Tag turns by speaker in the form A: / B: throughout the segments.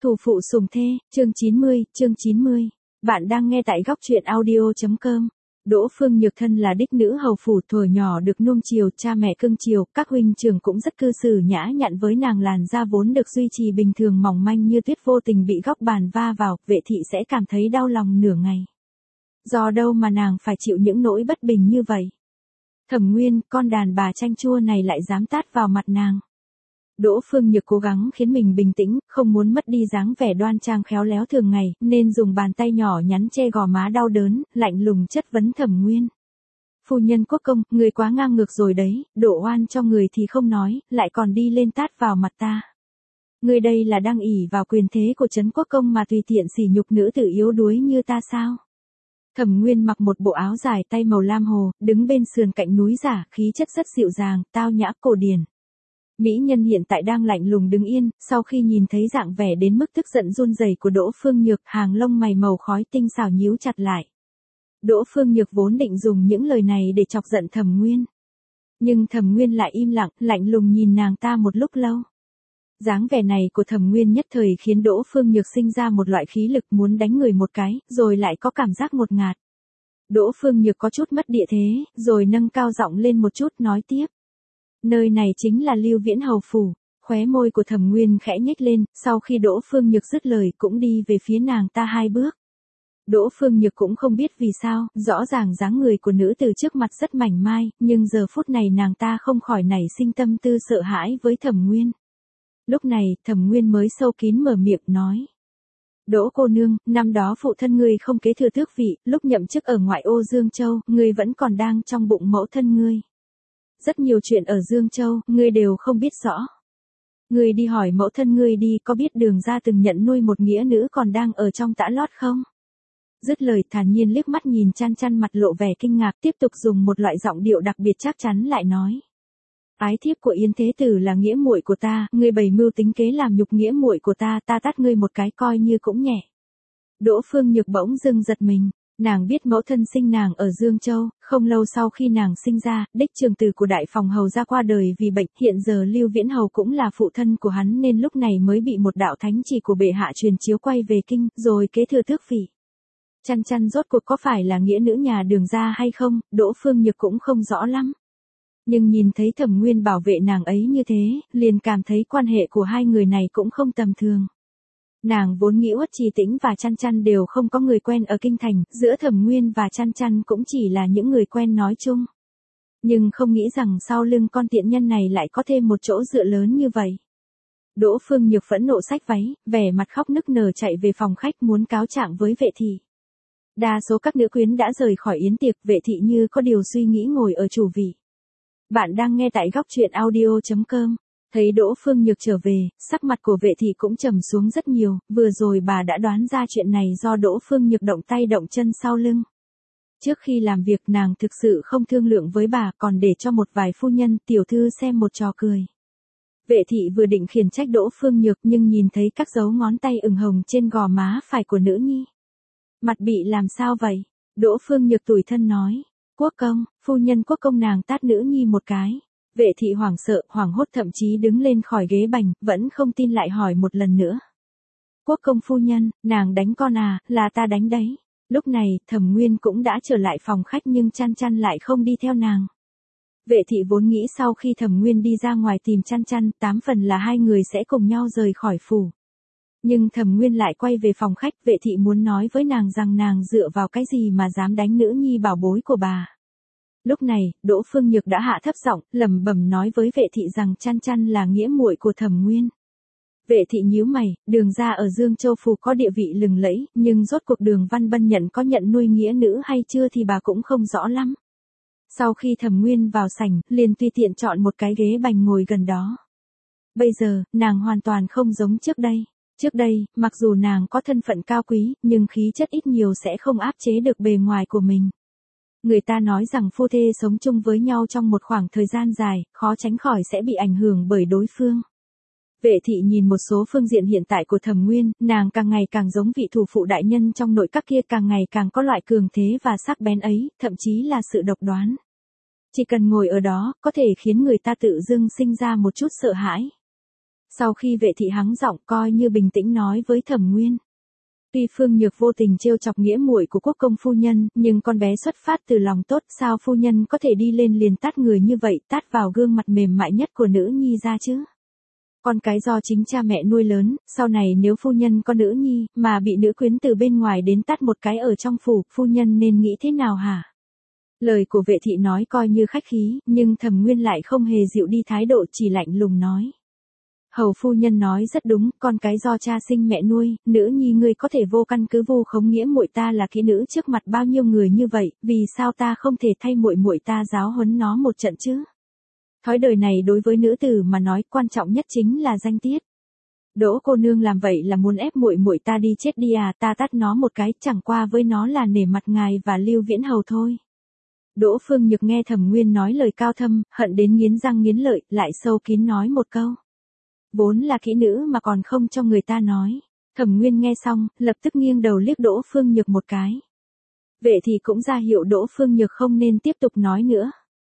A: Thủ phụ sủng thê, chương 90. Bạn đang nghe tại góc truyện audio.com. Đỗ Phương Nhược thân là đích nữ hầu phủ, thuở nhỏ được nuông chiều, cha mẹ cưng chiều, các huynh trưởng cũng rất cư xử nhã nhặn với nàng. Làn da vốn được duy trì bình thường mỏng manh như tuyết vô tình bị góc bàn va vào, Vệ thị sẽ cảm thấy đau lòng nửa ngày. Do đâu mà nàng phải chịu những nỗi bất bình như vậy? Thẩm Nguyên, con đàn bà chanh chua này lại dám tát vào mặt nàng. Đỗ Phương Nhược cố gắng khiến mình bình tĩnh, không muốn mất đi dáng vẻ đoan trang khéo léo thường ngày, nên dùng bàn tay nhỏ nhắn che gò má đau đớn, lạnh lùng chất vấn Thẩm Nguyên. Phu nhân Quốc công, người quá ngang ngược rồi đấy, đổ oan cho người thì không nói, lại còn đi lên tát vào mặt ta. Người đây là đang ỷ vào quyền thế của Trấn Quốc công mà tùy tiện sỉ nhục nữ tử yếu đuối như ta sao? Thẩm Nguyên mặc một bộ áo dài tay màu lam hồ, đứng bên sườn cạnh núi giả, khí chất rất dịu dàng, tao nhã cổ điển. Mỹ nhân hiện tại đang lạnh lùng đứng yên, sau khi nhìn thấy dạng vẻ đến mức tức giận run rẩy của Đỗ Phương Nhược, hàng lông mày màu khói tinh xảo nhíu chặt lại. Đỗ Phương Nhược vốn định dùng những lời này để chọc giận Thẩm Nguyên. Nhưng Thẩm Nguyên lại im lặng, lạnh lùng nhìn nàng ta một lúc lâu. Dáng vẻ này của Thẩm Nguyên nhất thời khiến Đỗ Phương Nhược sinh ra một loại khí lực muốn đánh người một cái, rồi lại có cảm giác ngột ngạt. Đỗ Phương Nhược có chút mất địa thế, rồi nâng cao giọng lên một chút nói tiếp. Nơi này chính là Lưu Viễn hầu phủ. Khóe môi của Thẩm Nguyên khẽ nhếch lên, sau khi Đỗ Phương Nhược dứt lời cũng đi về phía nàng ta 2 bước. Đỗ Phương Nhược cũng không biết vì sao, rõ ràng dáng người của nữ từ trước mặt rất mảnh mai, nhưng giờ phút này nàng ta không khỏi nảy sinh tâm tư sợ hãi với Thẩm Nguyên. Lúc này, Thẩm Nguyên mới sâu kín mở miệng nói. Đỗ cô nương, năm đó phụ thân ngươi không kế thừa tước vị, lúc nhậm chức ở ngoại ô Dương Châu, ngươi vẫn còn đang trong bụng mẫu thân ngươi. Rất nhiều chuyện ở Dương Châu, ngươi đều không biết rõ. Ngươi đi hỏi mẫu thân ngươi đi, có biết Đường gia từng nhận nuôi một nghĩa nữ còn đang ở trong tã lót không? Dứt lời thản nhiên liếc mắt nhìn Chăn Chăn mặt lộ vẻ kinh ngạc, tiếp tục dùng một loại giọng điệu đặc biệt chắc chắn lại nói. Ái thiếp của Yến Thế Tử là nghĩa muội của ta, ngươi bày mưu tính kế làm nhục nghĩa muội của ta, ta tát ngươi một cái coi như cũng nhẹ. Đỗ Phương Nhược bỗng dưng giật mình. Nàng biết mẫu thân sinh nàng ở Dương Châu, không lâu sau khi nàng sinh ra, đích trường tử của đại phòng hầu ra qua đời vì bệnh, hiện giờ Lưu Viễn hầu cũng là phụ thân của hắn nên lúc này mới bị một đạo thánh chỉ của bệ hạ truyền chiếu quay về kinh, rồi kế thừa tước vị. Chăn Chăn rốt cuộc có phải là nghĩa nữ nhà Đường gia hay không, Đỗ Phương Nhược cũng không rõ lắm. Nhưng nhìn thấy Thẩm Nguyên bảo vệ nàng ấy như thế, liền cảm thấy quan hệ của hai người này cũng không tầm thường. Nàng vốn nghĩ Uất Trì Tĩnh và Chăn Chăn đều không có người quen ở kinh thành, giữa Thẩm Nguyên và Chăn Chăn cũng chỉ là những người quen nói chung. Nhưng không nghĩ rằng sau lưng con tiện nhân này lại có thêm một chỗ dựa lớn như vậy. Đỗ Phương Nhược phẫn nộ xách váy, vẻ mặt khóc nức nở chạy về phòng khách muốn cáo trạng với Vệ thị. Đa số các nữ quyến đã rời khỏi yến tiệc, Vệ thị như có điều suy nghĩ ngồi ở chủ vị. Bạn đang nghe tại góc truyện audio.com. Thấy Đỗ Phương Nhược trở về, sắc mặt của Vệ thị cũng trầm xuống rất nhiều, vừa rồi bà đã đoán ra chuyện này do Đỗ Phương Nhược động tay động chân sau lưng. Trước khi làm việc nàng thực sự không thương lượng với bà, còn để cho một vài phu nhân, tiểu thư xem một trò cười. Vệ thị vừa định khiển trách Đỗ Phương Nhược nhưng nhìn thấy các dấu ngón tay ửng hồng trên gò má phải của nữ nhi. Mặt bị làm sao vậy? Đỗ Phương Nhược tủi thân nói. Quốc công, phu nhân Quốc công nàng tát nữ nhi một cái. Vệ thị hoảng sợ, hoảng hốt thậm chí đứng lên khỏi ghế bành, vẫn không tin lại hỏi một lần nữa. Quốc công phu nhân, nàng đánh con à, là ta đánh đấy. Lúc này, Thẩm Nguyên cũng đã trở lại phòng khách nhưng Chăn Chăn lại không đi theo nàng. Vệ thị vốn nghĩ sau khi Thẩm Nguyên đi ra ngoài tìm Chăn Chăn, 8 phần là hai người sẽ cùng nhau rời khỏi phủ. Nhưng Thẩm Nguyên lại quay về phòng khách, Vệ thị muốn nói với nàng rằng nàng dựa vào cái gì mà dám đánh nữ nhi bảo bối của bà. Lúc này, Đỗ Phương Nhược đã hạ thấp giọng, lẩm bẩm nói với Vệ thị rằng Chăn Chăn là nghĩa muội của Thẩm Nguyên. Vệ thị nhíu mày, Đường gia ở Dương Châu phủ có địa vị lừng lẫy, nhưng rốt cuộc Đường Văn Bân nhận có nhận nuôi nghĩa nữ hay chưa thì bà cũng không rõ lắm. Sau khi Thẩm Nguyên vào sảnh, liền tùy tiện chọn một cái ghế bành ngồi gần đó. Bây giờ, nàng hoàn toàn không giống trước đây. Trước đây, mặc dù nàng có thân phận cao quý, nhưng khí chất ít nhiều sẽ không áp chế được bề ngoài của mình. Người ta nói rằng phu thê sống chung với nhau trong một khoảng thời gian dài, khó tránh khỏi sẽ bị ảnh hưởng bởi đối phương. Vệ thị nhìn một số phương diện hiện tại của Thẩm Nguyên, nàng càng ngày càng giống vị thủ phụ đại nhân trong nội các kia, càng ngày càng có loại cường thế và sắc bén ấy, thậm chí là sự độc đoán. Chỉ cần ngồi ở đó, có thể khiến người ta tự dưng sinh ra một chút sợ hãi. Sau khi vệ thị hắng giọng coi như bình tĩnh nói với Thẩm Nguyên. Tuy Phương Nhược vô tình trêu chọc nghĩa muội của quốc công phu nhân, nhưng con bé xuất phát từ lòng tốt, sao phu nhân có thể đi lên liền tát người như vậy, tát vào gương mặt mềm mại nhất của nữ nhi ra chứ? Con cái do chính cha mẹ nuôi lớn, sau này nếu phu nhân có nữ nhi, mà bị nữ quyến từ bên ngoài đến tát một cái ở trong phủ, phu nhân nên nghĩ thế nào hả? Lời của vệ thị nói coi như khách khí, nhưng Thẩm Nguyên lại không hề dịu đi thái độ, chỉ lạnh lùng nói. Hầu phu nhân nói rất đúng, con cái do cha sinh mẹ nuôi, nữ nhi ngươi có thể vô căn cứ vu khống nghĩa muội ta là kỹ nữ trước mặt bao nhiêu người như vậy, vì sao ta không thể thay muội muội ta giáo huấn nó một trận chứ? Thói đời này đối với nữ tử mà nói quan trọng nhất chính là danh tiết. Đỗ cô nương làm vậy là muốn ép muội muội ta đi chết đi à? Ta tát nó một cái, chẳng qua với nó là nể mặt ngài và Lưu Viễn Hầu thôi. Đỗ Phương Nhược nghe Thẩm Nguyên nói lời cao thâm, hận đến nghiến răng nghiến lợi, lại sâu kín nói một câu. Vốn là kỹ nữ mà còn không cho người ta nói. Thẩm Nguyên nghe xong, lập tức nghiêng đầu liếc Đỗ Phương Nhược một cái. Vệ thì cũng ra hiệu Đỗ Phương Nhược không nên tiếp tục nói nữa.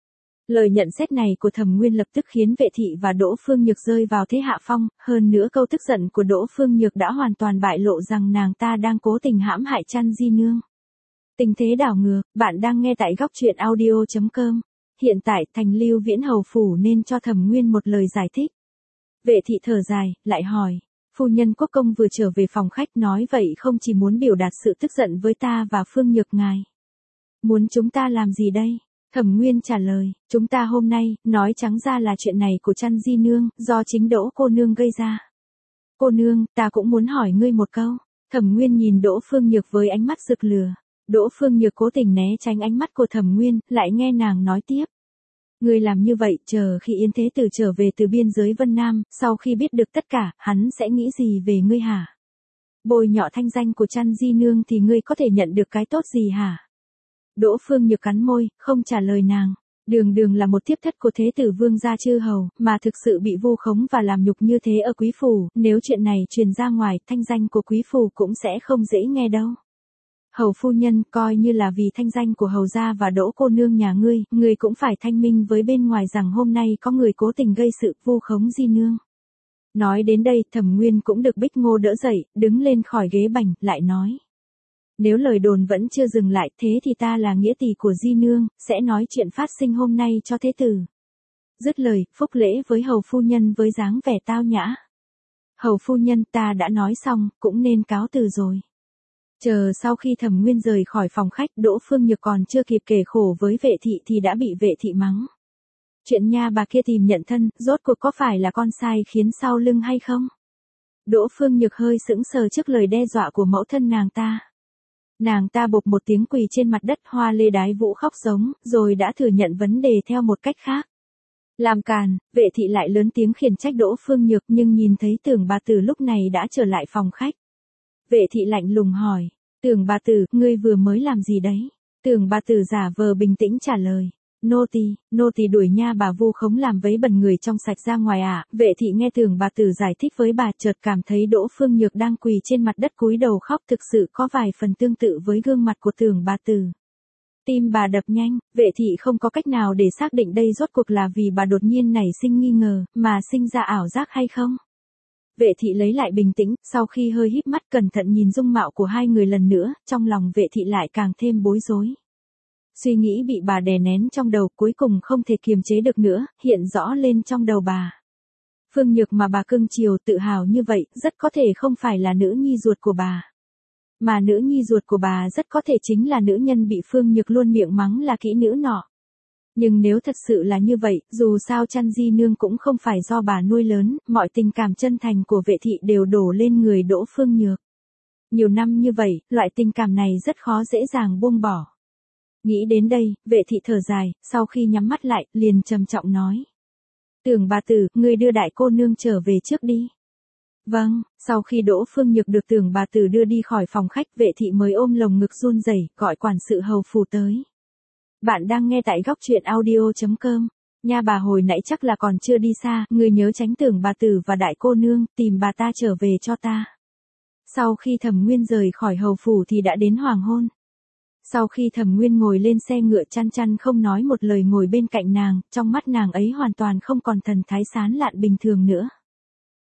A: Lời nhận xét này của Thẩm Nguyên lập tức khiến vệ thị và Đỗ Phương Nhược rơi vào thế hạ phong, hơn nữa câu tức giận của Đỗ Phương Nhược đã hoàn toàn bại lộ rằng nàng ta đang cố tình hãm hại Chăn Di Nương. Tình thế đảo ngược, bạn đang nghe tại góc truyện audio.com. Hiện tại thành Lưu Viễn Hầu phủ nên cho Thẩm Nguyên một lời giải thích. Vệ thị thở dài, lại hỏi, phu nhân quốc công vừa trở về phòng khách nói vậy không chỉ muốn biểu đạt sự tức giận với ta và Phương Nhược ngài. Muốn chúng ta làm gì đây? Thẩm Nguyên trả lời, chúng ta hôm nay, nói trắng ra là chuyện này của Chăn Di Nương, do chính Đỗ cô nương gây ra. Cô nương, ta cũng muốn hỏi ngươi một câu. Thẩm Nguyên nhìn Đỗ Phương Nhược với ánh mắt rực lửa. Đỗ Phương Nhược cố tình né tránh ánh mắt của Thẩm Nguyên, lại nghe nàng nói tiếp. Ngươi làm như vậy, chờ khi Yến Thế Tử trở về từ biên giới Vân Nam, sau khi biết được tất cả, hắn sẽ nghĩ gì về ngươi hả? Bôi nhọ thanh danh của Chăn Di Nương thì ngươi có thể nhận được cái tốt gì hả? Đỗ Phương Nhược cắn môi, không trả lời nàng. Đường Đường là một thiếp thất của Thế Tử Vương gia chư hầu, mà thực sự bị vu khống và làm nhục như thế ở quý phủ, nếu chuyện này truyền ra ngoài, thanh danh của quý phủ cũng sẽ không dễ nghe đâu. Hầu phu nhân, coi như là vì thanh danh của hầu gia và Đỗ cô nương nhà ngươi cũng phải thanh minh với bên ngoài rằng hôm nay có người cố tình gây sự vu khống Di Nương. Nói đến đây, Thẩm Nguyên cũng được Bích Ngô đỡ dậy, đứng lên khỏi ghế bành, lại nói. Nếu lời đồn vẫn chưa dừng lại, thế thì ta là nghĩa tỷ của Di Nương, sẽ nói chuyện phát sinh hôm nay cho Thế Tử. Dứt lời, phúc lễ với hầu phu nhân với dáng vẻ tao nhã. Hầu phu nhân, ta đã nói xong, cũng nên cáo từ rồi. Chờ sau khi Thẩm Nguyên rời khỏi phòng khách, Đỗ Phương Nhược còn chưa kịp kể khổ với vệ thị thì đã bị vệ thị mắng. Chuyện nha bà kia tìm nhận thân, rốt cuộc có phải là con sai khiến sau lưng hay không? Đỗ Phương Nhược hơi sững sờ trước lời đe dọa của mẫu thân nàng ta. Nàng ta bộp một tiếng quỳ trên mặt đất, Hoa Lê Đái Vũ khóc giống, rồi đã thừa nhận vấn đề theo một cách khác. Làm càn, vệ thị lại lớn tiếng khiển trách Đỗ Phương Nhược, nhưng nhìn thấy Tưởng bà tử lúc này đã trở lại phòng khách. Vệ thị lạnh lùng hỏi, Tưởng bà tử, ngươi vừa mới làm gì đấy? Tưởng bà tử giả vờ bình tĩnh trả lời, nô tỳ đuổi nha bà vu khống làm vấy bẩn người trong sạch ra ngoài à? Vệ thị nghe Tưởng bà tử giải thích với bà, chợt cảm thấy Đỗ Phương Nhược đang quỳ trên mặt đất cúi đầu khóc thực sự có vài phần tương tự với gương mặt của Tưởng bà tử. Tim bà đập nhanh, vệ thị không có cách nào để xác định đây rốt cuộc là vì bà đột nhiên nảy sinh nghi ngờ, mà sinh ra ảo giác hay không. Vệ thị lấy lại bình tĩnh, sau khi hơi híp mắt cẩn thận nhìn dung mạo của hai người lần nữa, trong lòng vệ thị lại càng thêm bối rối. Suy nghĩ bị bà đè nén trong đầu cuối cùng không thể kiềm chế được nữa, hiện rõ lên trong đầu bà. Phương Nhược mà bà cưng chiều tự hào như vậy, rất có thể không phải là nữ nhi ruột của bà. Mà nữ nhi ruột của bà rất có thể chính là nữ nhân bị Phương Nhược luôn miệng mắng là kỹ nữ nọ. Nhưng nếu thật sự là như vậy, dù sao Chăn Di Nương cũng không phải do bà nuôi lớn, mọi tình cảm chân thành của vệ thị đều đổ lên người Đỗ Phương Nhược. Nhiều năm như vậy, loại tình cảm này rất khó dễ dàng buông bỏ. Nghĩ đến đây, vệ thị thở dài, sau khi nhắm mắt lại, liền trầm trọng nói. Tưởng bà tử, ngươi đưa đại cô nương trở về trước đi. Vâng, sau khi Đỗ Phương Nhược được Tưởng bà tử đưa đi khỏi phòng khách, vệ thị mới ôm lồng ngực run rẩy, gọi quản sự hầu phủ tới. Bạn đang nghe tại góc truyện audio.com. Nha bà hồi nãy chắc là còn chưa đi xa, ngươi nhớ tránh Tưởng bà tử và đại cô nương, tìm bà ta trở về cho ta. Sau khi Thẩm Nguyên rời khỏi hầu phủ thì đã đến hoàng hôn. Sau khi Thẩm Nguyên ngồi lên xe ngựa, Chăn Chăn không nói một lời ngồi bên cạnh nàng, trong mắt nàng ấy hoàn toàn không còn thần thái sán lạn bình thường nữa.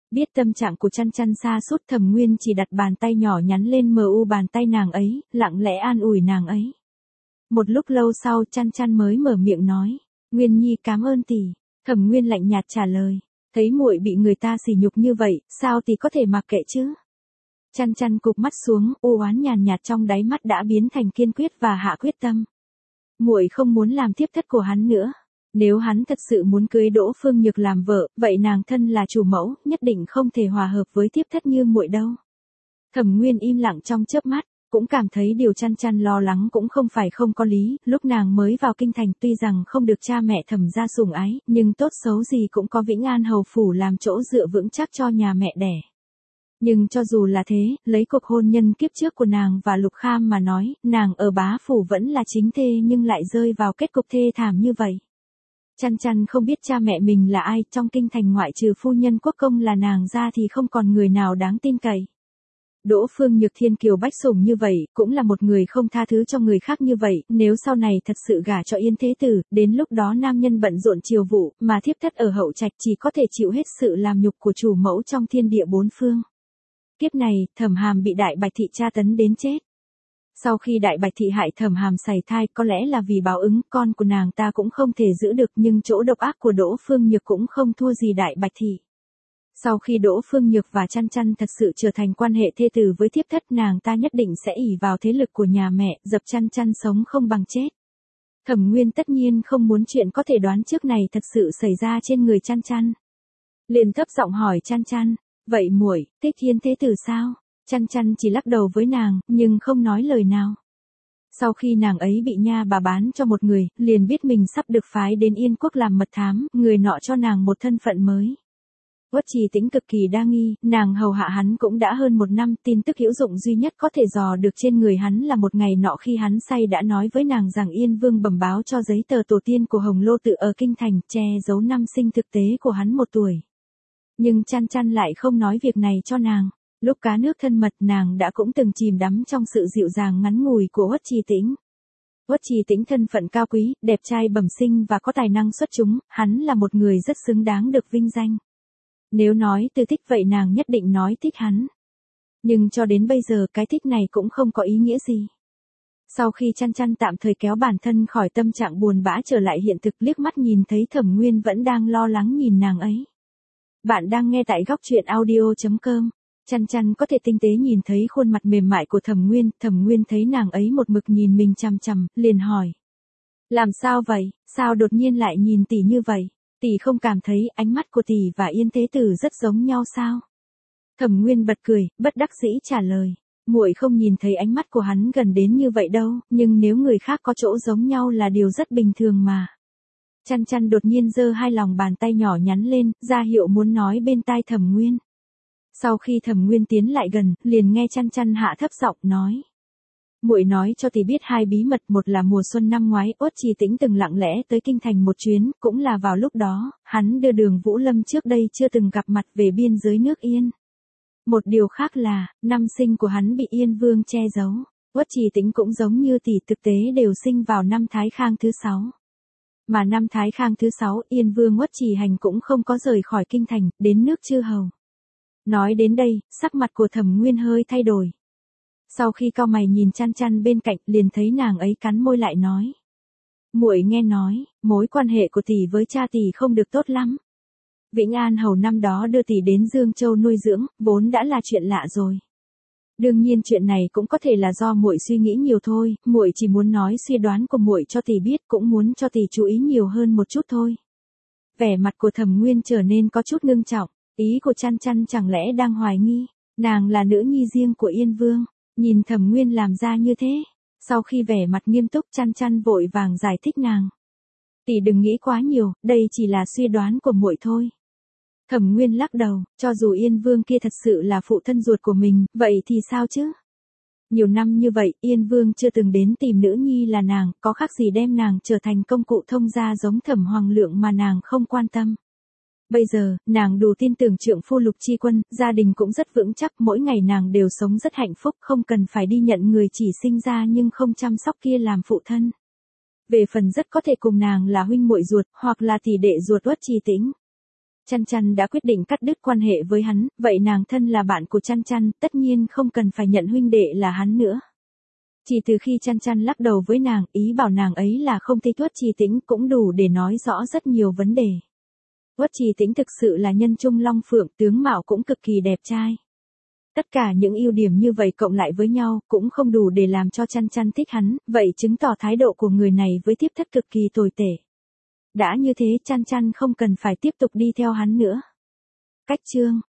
A: Biết tâm trạng của Chăn Chăn sa sút, Thẩm Nguyên chỉ đặt bàn tay nhỏ nhắn lên bàn tay nàng ấy, lặng lẽ an ủi nàng ấy. Một lúc lâu sau Chăn Chăn mới mở miệng nói, Nguyên Nhi cảm ơn tỷ. Thẩm Nguyên lạnh nhạt trả lời, thấy muội bị người ta sỉ nhục như vậy, sao tỷ có thể mặc kệ chứ? Chăn Chăn cụp mắt xuống, u oán nhàn nhạt trong đáy mắt đã biến thành kiên quyết và hạ quyết tâm. Muội không muốn làm thiếp thất của hắn nữa. Nếu hắn thật sự muốn cưới Đỗ Phương Nhược làm vợ, vậy nàng thân là chủ mẫu, nhất định không thể hòa hợp với thiếp thất như muội đâu. Thẩm Nguyên im lặng trong chớp mắt, cũng cảm thấy điều Chăn Chăn lo lắng cũng không phải không có lý, lúc nàng mới vào kinh thành tuy rằng không được cha mẹ Thẩm gia sủng ái, nhưng tốt xấu gì cũng có Vĩnh An hầu phủ làm chỗ dựa vững chắc cho nhà mẹ đẻ. Nhưng cho dù là thế, lấy cuộc hôn nhân kiếp trước của nàng và Lục Kham mà nói, nàng ở bá phủ vẫn là chính thê nhưng lại rơi vào kết cục thê thảm như vậy. Chăn Chăn không biết cha mẹ mình là ai, trong kinh thành ngoại trừ phu nhân quốc công là nàng ra thì không còn người nào đáng tin cậy. Đỗ Phương Nhược thiên kiều bách sủng như vậy, cũng là một người không tha thứ cho người khác như vậy, nếu sau này thật sự gả cho Yên Thế Tử, đến lúc đó nam nhân bận rộn triều vụ, mà thiếp thất ở hậu trạch chỉ có thể chịu hết sự làm nhục của chủ mẫu trong thiên địa bốn phương. Kiếp này, Thẩm Hàm bị Đại Bạch Thị tra tấn đến chết. Sau khi Đại Bạch Thị hại Thẩm Hàm sảy thai, có lẽ là vì báo ứng, con của nàng ta cũng không thể giữ được, nhưng chỗ độc ác của Đỗ Phương Nhược cũng không thua gì Đại Bạch Thị. Sau khi Đỗ Phương Nhược và Chăn Chăn thật sự trở thành quan hệ thê tử với thiếp thất, nàng ta nhất định sẽ ỷ vào thế lực của nhà mẹ, dập Chăn Chăn sống không bằng chết. Thẩm Nguyên tất nhiên không muốn chuyện có thể đoán trước này thật sự xảy ra trên người Chăn Chăn. Liền thấp giọng hỏi Chăn Chăn, vậy muội thích Yên Thế Tử sao? Chăn Chăn chỉ lắc đầu với nàng, nhưng không nói lời nào. Sau khi nàng ấy bị nha bà bán cho một người, liền biết mình sắp được phái đến Yên Quốc làm mật thám, người nọ cho nàng một thân phận mới. Uất Trì Tĩnh cực kỳ đa nghi, nàng hầu hạ hắn cũng đã hơn một năm, tin tức hữu dụng duy nhất có thể dò được trên người hắn là một ngày nọ khi hắn say đã nói với nàng rằng Yên Vương bẩm báo cho giấy tờ tổ tiên của Hồng Lô Tự ở kinh thành, che giấu năm sinh thực tế của hắn 1 tuổi. Nhưng Chăn Chăn lại không nói việc này cho nàng. Lúc cá nước thân mật nàng đã cũng từng chìm đắm trong sự dịu dàng ngắn ngủi của Uất Trì Tĩnh. Uất Trì Tĩnh thân phận cao quý, đẹp trai bẩm sinh và có tài năng xuất chúng, hắn là một người rất xứng đáng được vinh danh. Nếu nói từ thích vậy nàng nhất định nói thích hắn. Nhưng cho đến bây giờ cái thích này cũng không có ý nghĩa gì. Sau khi Chăn Chăn tạm thời kéo bản thân khỏi tâm trạng buồn bã trở lại hiện thực, liếc mắt nhìn thấy Thẩm Nguyên vẫn đang lo lắng nhìn nàng ấy. Bạn đang nghe tại góc truyện audio.com. Chăn Chăn có thể tinh tế nhìn thấy khuôn mặt mềm mại của Thẩm Nguyên thấy nàng ấy một mực nhìn mình chằm chằm, liền hỏi. Làm sao vậy, sao đột nhiên lại nhìn tỷ như vậy? Tỷ không cảm thấy ánh mắt của tỷ và Yên Thế Tử rất giống nhau sao? Thẩm Nguyên bật cười, bất đắc dĩ trả lời. Muội không nhìn thấy ánh mắt của hắn gần đến như vậy đâu, nhưng nếu người khác có chỗ giống nhau là điều rất bình thường mà. Chăn Chăn đột nhiên giơ hai lòng bàn tay nhỏ nhắn lên, ra hiệu muốn nói bên tai Thẩm Nguyên. Sau khi Thẩm Nguyên tiến lại gần, liền nghe Chăn Chăn hạ thấp giọng nói. Muội nói cho tỷ biết hai bí mật, một là mùa xuân năm ngoái, Uất Trì Tĩnh từng lặng lẽ tới kinh thành một chuyến, cũng là vào lúc đó, hắn đưa Đường Vũ Lâm trước đây chưa từng gặp mặt về biên giới nước Yên. Một điều khác là, năm sinh của hắn bị Yên Vương che giấu. Uất Trì Tĩnh cũng giống như tỷ thực tế đều sinh vào năm Thái Khang thứ 6. Mà năm Thái Khang thứ 6, Yên Vương Uất Trì Hành cũng không có rời khỏi kinh thành, đến nước Chư Hầu. Nói đến đây, sắc mặt của Thẩm Nguyên hơi thay đổi. Sau khi cau mày nhìn Chăn Chăn bên cạnh, liền thấy nàng ấy cắn môi lại nói. Muội nghe nói, mối quan hệ của tỷ với cha tỷ không được tốt lắm. Vĩnh An hầu năm đó đưa tỷ đến Dương Châu nuôi dưỡng, vốn đã là chuyện lạ rồi. Đương nhiên chuyện này cũng có thể là do muội suy nghĩ nhiều thôi, muội chỉ muốn nói suy đoán của muội cho tỷ biết, cũng muốn cho tỷ chú ý nhiều hơn một chút thôi. Vẻ mặt của Thẩm Nguyên trở nên có chút ngưng trọng, ý của Chăn Chăn chẳng lẽ đang hoài nghi, nàng là nữ nhi riêng của Yên Vương. Nhìn Thẩm Nguyên làm ra như thế, sau khi vẻ mặt nghiêm túc, Chăn Chăn vội vàng giải thích nàng. Tỷ đừng nghĩ quá nhiều, đây chỉ là suy đoán của muội thôi. Thẩm Nguyên lắc đầu, cho dù Yên Vương kia thật sự là phụ thân ruột của mình, vậy thì sao chứ? Nhiều năm như vậy, Yên Vương chưa từng đến tìm nữ nhi là nàng, có khác gì đem nàng trở thành công cụ thông gia giống Thẩm Hoàng Lượng mà nàng không quan tâm. Bây giờ, nàng đủ tin tưởng trượng phu Lục Chi Quân, gia đình cũng rất vững chắc, mỗi ngày nàng đều sống rất hạnh phúc, không cần phải đi nhận người chỉ sinh ra nhưng không chăm sóc kia làm phụ thân. Về phần rất có thể cùng nàng là huynh muội ruột, hoặc là tỷ đệ ruột Uất Trì Tĩnh. Chăn Chăn đã quyết định cắt đứt quan hệ với hắn, vậy nàng thân là bạn của Chăn Chăn, tất nhiên không cần phải nhận huynh đệ là hắn nữa. Chỉ từ khi Chăn Chăn lắc đầu với nàng, ý bảo nàng ấy là không thích Uất Trì Tĩnh cũng đủ để nói rõ rất nhiều vấn đề. Uất Trì Tĩnh thực sự là nhân trung long phượng, tướng mạo cũng cực kỳ đẹp trai. Tất cả những ưu điểm như vậy cộng lại với nhau cũng không đủ để làm cho Chăn Chăn thích hắn, vậy chứng tỏ thái độ của người này với Thiếp Thất cực kỳ tồi tệ. Đã như thế Chăn Chăn không cần phải tiếp tục đi theo hắn nữa. Cách chương